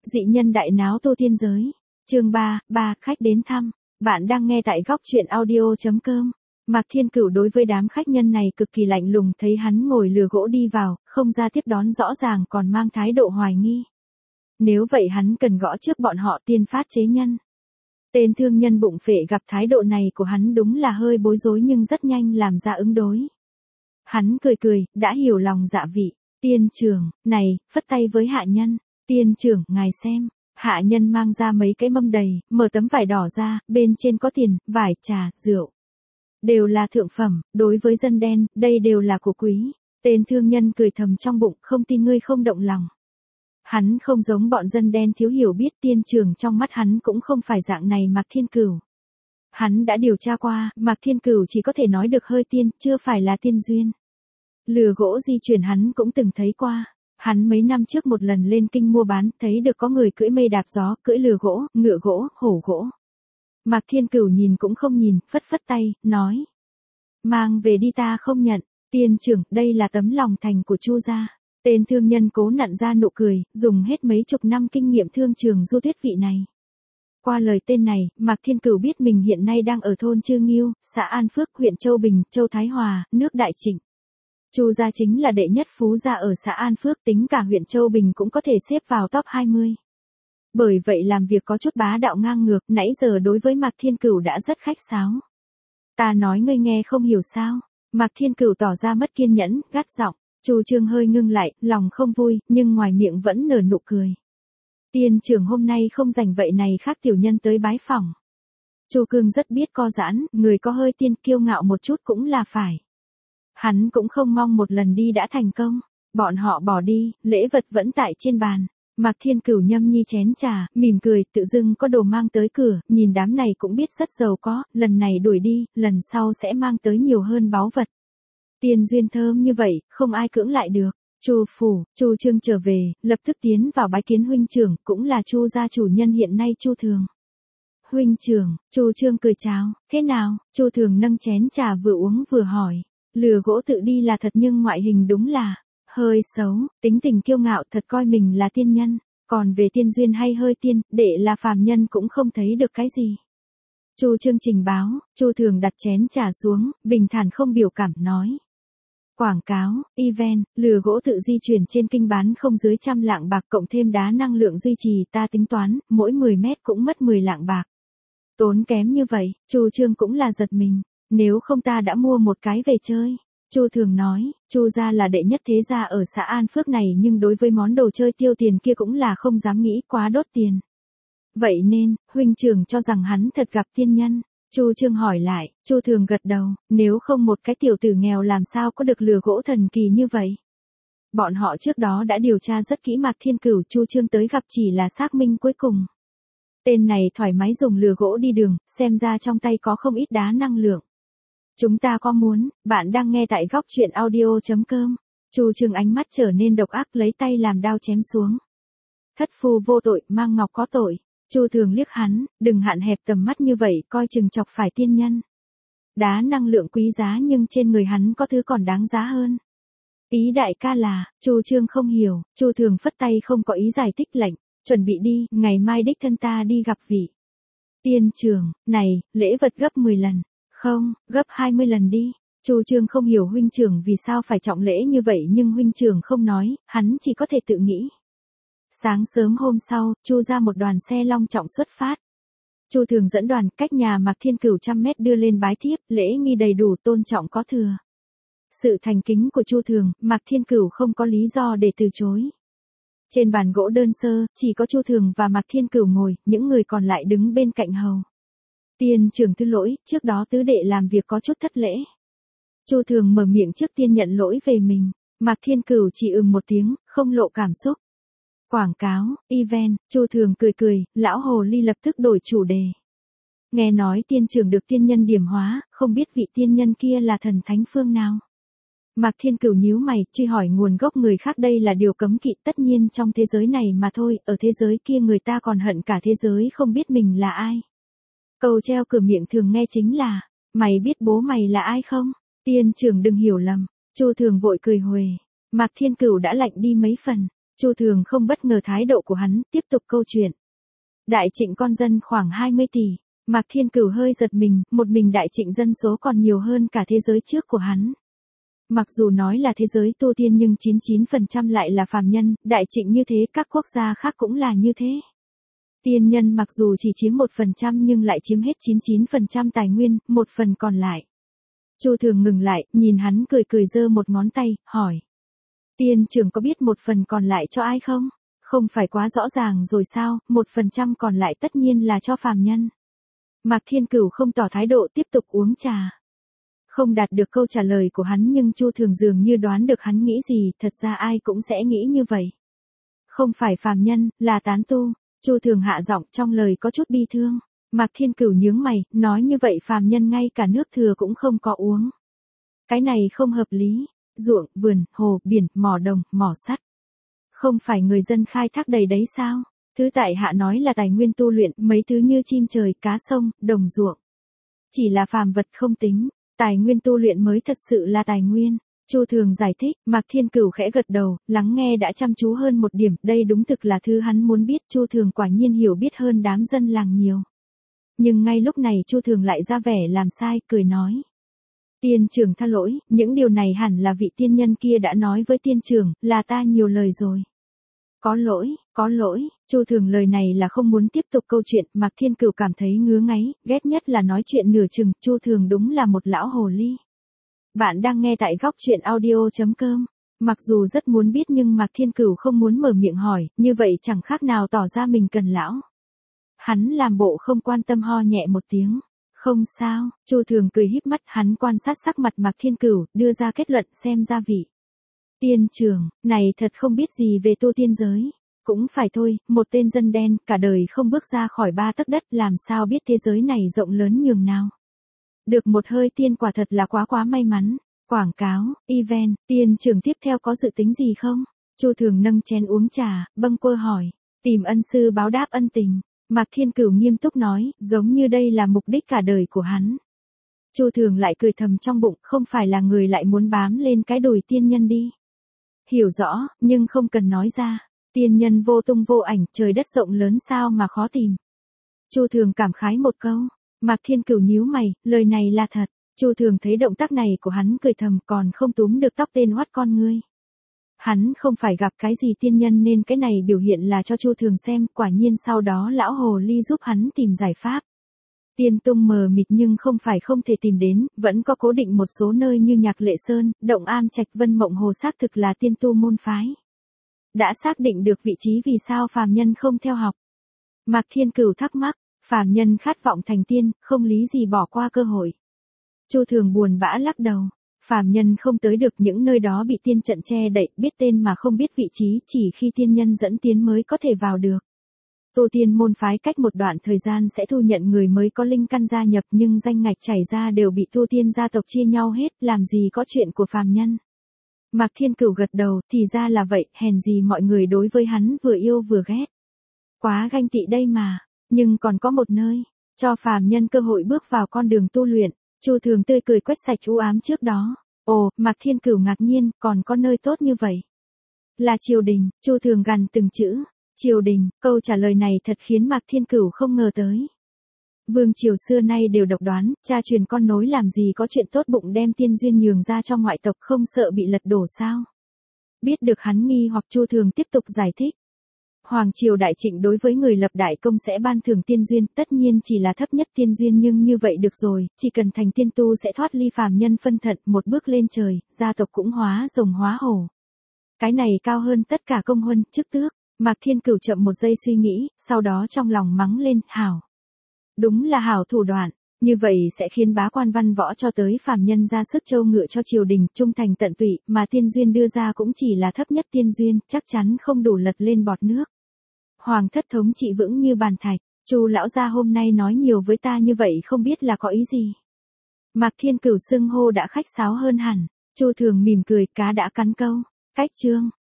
Dị nhân đại náo tu tiên giới. Chương 3, khách đến thăm. Bạn đang nghe tại góc truyện audio.com. Mạc Thiên Cửu đối với đám khách nhân này cực kỳ lạnh lùng, thấy hắn ngồi lừa gỗ đi vào, không ra tiếp đón rõ ràng còn mang thái độ hoài nghi. Nếu vậy hắn cần gõ trước bọn họ tiên phát chế nhân. Tên thương nhân bụng phệ gặp thái độ này của hắn đúng là hơi bối rối nhưng rất nhanh làm ra ứng đối. Hắn cười cười, đã hiểu lòng dạ vị. Tiên trưởng, này, phất tay với hạ nhân. Tiên trưởng, ngài xem. Hạ nhân mang ra mấy cái mâm đầy, mở tấm vải đỏ ra, bên trên có tiền, vải, trà, rượu. Đều là thượng phẩm, đối với dân đen, đây đều là của quý. Tên thương nhân cười thầm trong bụng, không tin ngươi không động lòng. Hắn không giống bọn dân đen thiếu hiểu biết, tiên trưởng trong mắt hắn cũng không phải dạng này Mạc Thiên Cửu. Hắn đã điều tra qua, Mạc Thiên Cửu chỉ có thể nói được hơi tiên, chưa phải là tiên duyên. Lừa gỗ di chuyển hắn cũng từng thấy qua. Hắn mấy năm trước một lần lên kinh mua bán, thấy được có người cưỡi mây đạp gió, cưỡi lừa gỗ, ngựa gỗ, hổ gỗ. Mạc Thiên Cửu nhìn cũng không nhìn, phất phất tay, nói. Mang về đi, ta không nhận. Tiên trưởng, đây là tấm lòng thành của Chu gia. Tên thương nhân cố nặn ra nụ cười, dùng hết mấy chục năm kinh nghiệm thương trường du thuyết vị này. Qua lời tên này, Mạc Thiên Cửu biết mình hiện nay đang ở thôn Trương Nghiêu, xã An Phước, huyện Châu Bình, Châu Thái Hòa, nước Đại Trịnh. Chu gia chính là đệ nhất phú gia ở xã An Phước, tính cả huyện Châu Bình cũng có thể xếp vào top 20. Bởi vậy làm việc có chút bá đạo ngang ngược, nãy giờ đối với Mạc Thiên Cửu đã rất khách sáo. Ta nói ngươi nghe không hiểu sao? Mạc Thiên Cửu tỏ ra mất kiên nhẫn, gắt giọng. Chu Trương hơi ngưng lại, lòng không vui, nhưng ngoài miệng vẫn nở nụ cười. Tiên trưởng hôm nay không rảnh vậy này, khác tiểu nhân tới bái phỏng. Chu Cương rất biết co giãn, người có hơi tiên kiêu ngạo một chút cũng là phải. Hắn cũng không mong một lần đi đã thành công. Bọn họ bỏ đi, lễ vật vẫn tại trên bàn. Mạc Thiên Cửu nhâm nhi chén trà, mỉm cười, tự dưng có đồ mang tới cửa, nhìn đám này cũng biết rất giàu có, lần này đuổi đi, lần sau sẽ mang tới nhiều hơn báu vật. Tiên duyên thơm như vậy, không ai cưỡng lại được. Chu phủ, Chu Trương trở về, lập tức tiến vào bái kiến huynh trưởng, cũng là Chu gia chủ nhân hiện nay Chu Thường. Huynh trưởng, Chu Trương cười chào, thế nào? Chu Thường nâng chén trà vừa uống vừa hỏi. Lừa gỗ tự đi là thật nhưng ngoại hình đúng là hơi xấu, tính tình kiêu ngạo, thật coi mình là tiên nhân, còn về tiên duyên hay hơi tiên, đệ là phàm nhân cũng không thấy được cái gì. Chu Trương trình báo, Chu Thường đặt chén trà xuống, bình thản không biểu cảm nói. Quảng cáo, event, lừa gỗ tự di chuyển trên kinh bán không dưới 100 lạng bạc cộng thêm đá năng lượng duy trì, ta tính toán, mỗi 10 mét cũng mất 10 lạng bạc. Tốn kém như vậy, Chu Trương cũng là giật mình. Nếu không ta đã mua một cái về chơi. Chu Thường nói, Chu gia là đệ nhất thế gia ở xã An Phước này nhưng đối với món đồ chơi tiêu tiền kia cũng là không dám nghĩ quá đốt tiền. Vậy nên, huynh trưởng cho rằng hắn thật gặp tiên nhân. Chu Trương hỏi lại, Chu Thường gật đầu, nếu không một cái tiểu tử nghèo làm sao có được lừa gỗ thần kỳ như vậy. Bọn họ trước đó đã điều tra rất kỹ, Mạc Thiên Cửu Chu Trương tới gặp chỉ là xác minh cuối cùng. Tên này thoải mái dùng lừa gỗ đi đường, xem ra trong tay có không ít đá năng lượng. Chúng ta có muốn, bạn đang nghe tại góc truyện audio.com. Chu Trương ánh mắt trở nên độc ác, lấy tay làm đao chém xuống. Thất phu vô tội, mang ngọc có tội. Chu Thường liếc hắn, đừng hạn hẹp tầm mắt như vậy, coi chừng chọc phải tiên nhân. Đá năng lượng quý giá nhưng trên người hắn có thứ còn đáng giá hơn. Ý đại ca là, Chu Trương không hiểu, Chu Thường phất tay không có ý giải thích, lệnh, chuẩn bị đi, ngày mai đích thân ta đi gặp vị. Tiên trưởng, này, lễ vật gấp 10 lần. Không, gấp 20 lần đi. Chu Trương không hiểu huynh trưởng vì sao phải trọng lễ như vậy nhưng huynh trưởng không nói, hắn chỉ có thể tự nghĩ. Sáng sớm hôm sau, Chu ra một đoàn xe long trọng xuất phát. Chu Thường dẫn đoàn cách nhà Mạc Thiên Cửu 100 mét đưa lên bái thiếp, lễ nghi đầy đủ, tôn trọng có thừa. Sự thành kính của Chu Thường, Mạc Thiên Cửu không có lý do để từ chối. Trên bàn gỗ đơn sơ, chỉ có Chu Thường và Mạc Thiên Cửu ngồi, những người còn lại đứng bên cạnh hầu. Tiên trưởng thứ lỗi, trước đó tứ đệ làm việc có chút thất lễ. Chu Thường mở miệng trước tiên nhận lỗi về mình. Mạc Thiên Cửu chỉ một tiếng, không lộ cảm xúc. Quảng cáo, event, Chu Thường cười cười, lão hồ ly lập tức đổi chủ đề. Nghe nói tiên trưởng được tiên nhân điểm hóa, không biết vị tiên nhân kia là thần thánh phương nào. Mạc Thiên Cửu nhíu mày, truy hỏi nguồn gốc người khác, đây là điều cấm kỵ, tất nhiên trong thế giới này mà thôi, ở thế giới kia người ta còn hận cả thế giới không biết mình là ai. Câu treo cửa miệng thường nghe chính là, mày biết bố mày là ai không? Tiên trưởng đừng hiểu lầm. Chu Thường vội cười huề. Mạc Thiên Cửu đã lạnh đi mấy phần. Chu Thường không bất ngờ thái độ của hắn, tiếp tục câu chuyện. Đại Trịnh con dân khoảng 20 tỷ. Mạc Thiên Cửu hơi giật mình, một mình Đại Trịnh dân số còn nhiều hơn cả thế giới trước của hắn. Mặc dù nói là thế giới tu tiên nhưng 99% lại là phàm nhân, Đại Trịnh như thế các quốc gia khác cũng là như thế. Tiên nhân mặc dù chỉ chiếm 1% nhưng lại chiếm hết 99% tài nguyên, một phần còn lại. Chu Thường ngừng lại, nhìn hắn cười cười giơ một ngón tay, hỏi. Tiên trưởng có biết một phần còn lại cho ai không? Không phải quá rõ ràng rồi sao, 1% còn lại tất nhiên là cho phàm nhân. Mạc Thiên Cửu không tỏ thái độ tiếp tục uống trà. Không đạt được câu trả lời của hắn nhưng Chu Thường dường như đoán được hắn nghĩ gì, thật ra ai cũng sẽ nghĩ như vậy. Không phải phàm nhân, là tán tu. Chu Thường hạ giọng trong lời có chút bi thương. Mạc Thiên Cửu nhướng mày, nói như vậy phàm nhân ngay cả nước thừa cũng không có uống. Cái này không hợp lý. Ruộng, vườn, hồ, biển, mỏ đồng, mỏ sắt. Không phải người dân khai thác đầy đấy sao? Thứ tại hạ nói là tài nguyên tu luyện, mấy thứ như chim trời, cá sông, đồng ruộng. Chỉ là phàm vật không tính, tài nguyên tu luyện mới thật sự là tài nguyên. Chu Thường giải thích, Mạc Thiên Cửu khẽ gật đầu, lắng nghe đã chăm chú hơn một điểm, đây đúng thực là thứ hắn muốn biết, Chu Thường quả nhiên hiểu biết hơn đám dân làng nhiều. Nhưng ngay lúc này Chu Thường lại ra vẻ làm sai, cười nói. Tiên trưởng tha lỗi, những điều này hẳn là vị tiên nhân kia đã nói với tiên trưởng, là ta nhiều lời rồi. Có lỗi, Chu Thường lời này là không muốn tiếp tục câu chuyện, Mạc Thiên Cửu cảm thấy ngứa ngáy, ghét nhất là nói chuyện nửa chừng, Chu Thường đúng là một lão hồ ly. Bạn đang nghe tại góc truyện audio.com. Mặc dù rất muốn biết nhưng Mạc Thiên Cửu không muốn mở miệng hỏi, như vậy chẳng khác nào tỏ ra mình cần lão. Hắn làm bộ không quan tâm ho nhẹ một tiếng. Không sao, Chu Thường cười híp mắt, hắn quan sát sắc mặt Mạc Thiên Cửu, đưa ra kết luận xem gia vị. Tiên trưởng, này thật không biết gì về tu tiên giới. Cũng phải thôi, một tên dân đen, cả đời không bước ra khỏi 3 tấc đất, làm sao biết thế giới này rộng lớn nhường nào. Được một hơi tiên quả thật là quá may mắn. Quảng cáo, event, tiên trưởng tiếp theo có dự tính gì không? Chu Thường nâng chén uống trà, bâng quơ hỏi. Tìm ân sư báo đáp ân tình. Mạc Thiên Cửu nghiêm túc nói, giống như đây là mục đích cả đời của hắn. Chu Thường lại cười thầm trong bụng, không phải là người lại muốn bám lên cái đùi tiên nhân đi. Hiểu rõ, nhưng không cần nói ra. Tiên nhân vô tung vô ảnh, trời đất rộng lớn sao mà khó tìm. Chu Thường cảm khái một câu. Mạc Thiên Cửu nhíu mày, lời này là thật. Chu Thường thấy động tác này của hắn cười thầm, còn không túm được tóc tên hoắt con ngươi. Hắn không phải gặp cái gì tiên nhân nên cái này biểu hiện là cho Chu Thường xem, quả nhiên sau đó lão hồ ly giúp hắn tìm giải pháp. Tiên tung mờ mịt nhưng không phải không thể tìm đến, vẫn có cố định một số nơi như Nhạc Lệ Sơn, Động Am Trạch, Vân Mộng Hồ xác thực là tiên tu môn phái. Đã xác định được vị trí vì sao phàm nhân không theo học. Mạc Thiên Cửu thắc mắc, phàm nhân khát vọng thành tiên, không lý gì bỏ qua cơ hội. Chu Thường buồn bã lắc đầu. Phàm nhân không tới được những nơi đó bị tiên trận che đậy, biết tên mà không biết vị trí, chỉ khi tiên nhân dẫn tiến mới có thể vào được. Tu tiên môn phái cách một đoạn thời gian sẽ thu nhận người mới có linh căn gia nhập nhưng danh ngạch chảy ra đều bị tu tiên gia tộc chia nhau hết, làm gì có chuyện của phàm nhân. Mạc Thiên Cửu gật đầu, thì ra là vậy, hèn gì mọi người đối với hắn vừa yêu vừa ghét. Quá ganh tị đây mà, nhưng còn có một nơi, cho phàm nhân cơ hội bước vào con đường tu luyện. Chu Thường tươi cười quét sạch u ám trước đó. Ồ, Mạc Thiên Cửu ngạc nhiên, còn có nơi tốt như vậy. Là triều đình, Chu Thường gằn từng chữ. Triều đình, câu trả lời này thật khiến Mạc Thiên Cửu không ngờ tới. Vương triều xưa nay đều độc đoán, cha truyền con nối làm gì có chuyện tốt bụng đem tiên duyên nhường ra cho ngoại tộc, không sợ bị lật đổ sao. Biết được hắn nghi hoặc, Chu Thường tiếp tục giải thích. Hoàng triều Đại Trịnh đối với người lập đại công sẽ ban thưởng tiên duyên, tất nhiên chỉ là thấp nhất tiên duyên nhưng như vậy được rồi, chỉ cần thành tiên tu sẽ thoát ly phàm nhân phân thận, một bước lên trời, gia tộc cũng hóa rồng hóa hổ. Cái này cao hơn tất cả công huân, chức tước. Mạc Thiên Cửu chậm một giây suy nghĩ, sau đó trong lòng mắng lên, hảo. Đúng là hảo thủ đoạn, như vậy sẽ khiến bá quan văn võ cho tới phàm nhân ra sức trâu ngựa cho triều đình, trung thành tận tụy, mà tiên duyên đưa ra cũng chỉ là thấp nhất tiên duyên, chắc chắn không đủ lật lên bọt nước. Hoàng thất thống trị vững như bàn thạch, Chu lão gia hôm nay nói nhiều với ta như vậy không biết là có ý gì. Mạc Thiên Cửu xưng hô đã khách sáo hơn hẳn, Chu Thường mỉm cười, cá đã cắn câu. Cách chương